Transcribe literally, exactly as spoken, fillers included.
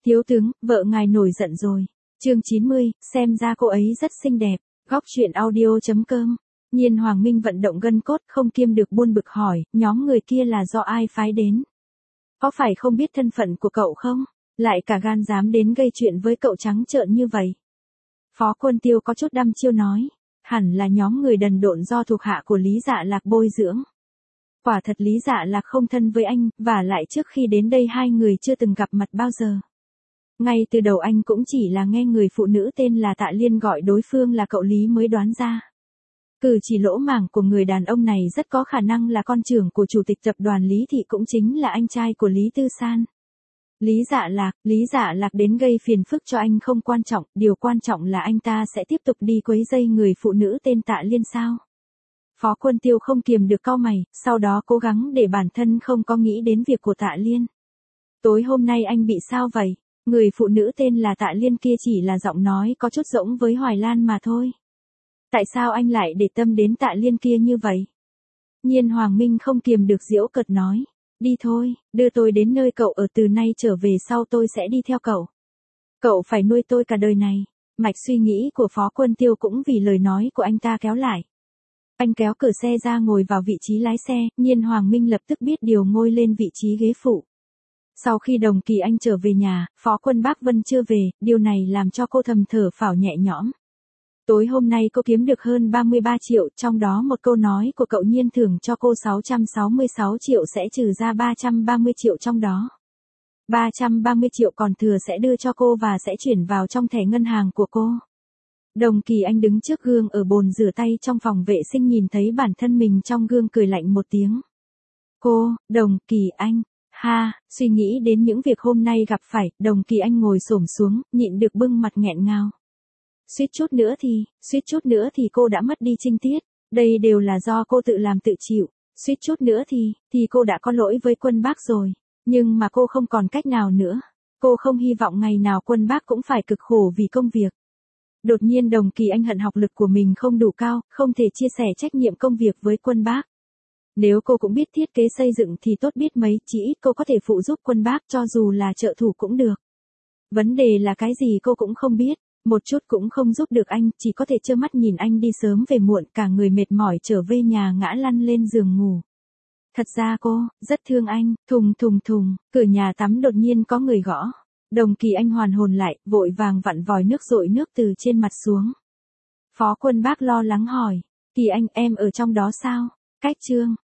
Thiếu tướng, vợ ngài nổi giận rồi. Chương chín mươi, xem ra cô ấy rất xinh đẹp. Góc truyện audio chấm com. Nhiên Hoàng Minh vận động gân cốt không kiêm được buồn bực hỏi, nhóm người kia là do ai phái đến? Có phải không biết thân phận của cậu không? Lại cả gan dám đến gây chuyện với cậu trắng trợn như vậy. Phó Quân Tiêu có chút đăm chiêu nói, hẳn là nhóm người đần độn do thuộc hạ của Lý Dạ Lạc bồi dưỡng. Quả thật Lý Dạ Lạc không thân với anh, và lại trước khi đến đây hai người chưa từng gặp mặt bao giờ. Ngay từ đầu anh cũng chỉ là nghe người phụ nữ tên là Tạ Liên gọi đối phương là cậu Lý mới đoán ra. Cử chỉ lỗ mãng của người đàn ông này rất có khả năng là con trưởng của chủ tịch tập đoàn Lý Thị, cũng chính là anh trai của Lý Tư San. Lý Dạ Lạc, Lý Dạ Lạc đến gây phiền phức cho anh không quan trọng, điều quan trọng là anh ta sẽ tiếp tục đi quấy rầy người phụ nữ tên Tạ Liên sao? Phó Quân Tiêu không kiềm được cau mày, sau đó cố gắng để bản thân không có nghĩ đến việc của Tạ Liên. Tối hôm nay anh bị sao vậy? Người phụ nữ tên là Tạ Liên kia chỉ là giọng nói có chút giống với Hoài Lan mà thôi. Tại sao anh lại để tâm đến Tạ Liên kia như vậy? Nhiên Hoàng Minh không kiềm được giễu cợt nói. Đi thôi, đưa tôi đến nơi cậu ở, từ nay trở về sau tôi sẽ đi theo cậu. Cậu phải nuôi tôi cả đời này. Mạch suy nghĩ của Phó Quân Tiêu cũng vì lời nói của anh ta kéo lại. Anh kéo cửa xe ra ngồi vào vị trí lái xe, Nhiên Hoàng Minh lập tức biết điều ngồi lên vị trí ghế phụ. Sau khi Đồng Kỳ Anh trở về nhà, Phó Quân Bác Vân chưa về, điều này làm cho cô thầm thở phào nhẹ nhõm. Tối hôm nay cô kiếm được hơn ba mươi ba triệu, trong đó một câu nói của cậu Nhiên thưởng cho cô sáu trăm sáu mươi sáu triệu sẽ trừ ra ba trăm ba mươi triệu trong đó. ba trăm ba mươi triệu còn thừa sẽ đưa cho cô và sẽ chuyển vào trong thẻ ngân hàng của cô. Đồng Kỳ Anh đứng trước gương ở bồn rửa tay trong phòng vệ sinh, nhìn thấy bản thân mình trong gương cười lạnh một tiếng. Cô, Đồng Kỳ Anh, ha, suy nghĩ đến những việc hôm nay gặp phải, Đồng Kỳ Anh ngồi xổm xuống, nhịn được bưng mặt nghẹn ngào. Suýt chút nữa thì, suýt chút nữa thì cô đã mất đi trinh tiết, đây đều là do cô tự làm tự chịu, suýt chút nữa thì, thì cô đã có lỗi với Quân Bác rồi, nhưng mà cô không còn cách nào nữa, cô không hy vọng ngày nào Quân Bác cũng phải cực khổ vì công việc. Đột nhiên Đồng Kỳ Anh hận học lực của mình không đủ cao, không thể chia sẻ trách nhiệm công việc với Quân Bác. Nếu cô cũng biết thiết kế xây dựng thì tốt biết mấy, chỉ ít cô có thể phụ giúp Quân Bác, cho dù là trợ thủ cũng được. Vấn đề là cái gì cô cũng không biết, một chút cũng không giúp được anh, chỉ có thể trơ mắt nhìn anh đi sớm về muộn, cả người mệt mỏi trở về nhà ngã lăn lên giường ngủ. Thật ra cô, rất thương anh, thùng thùng thùng, cửa nhà tắm đột nhiên có người gõ. Đồng Kỳ Anh hoàn hồn lại, vội vàng vặn vòi nước dội nước từ trên mặt xuống. Phó Quân Bác lo lắng hỏi, Kỳ Anh, em ở trong đó sao? Cách Trương,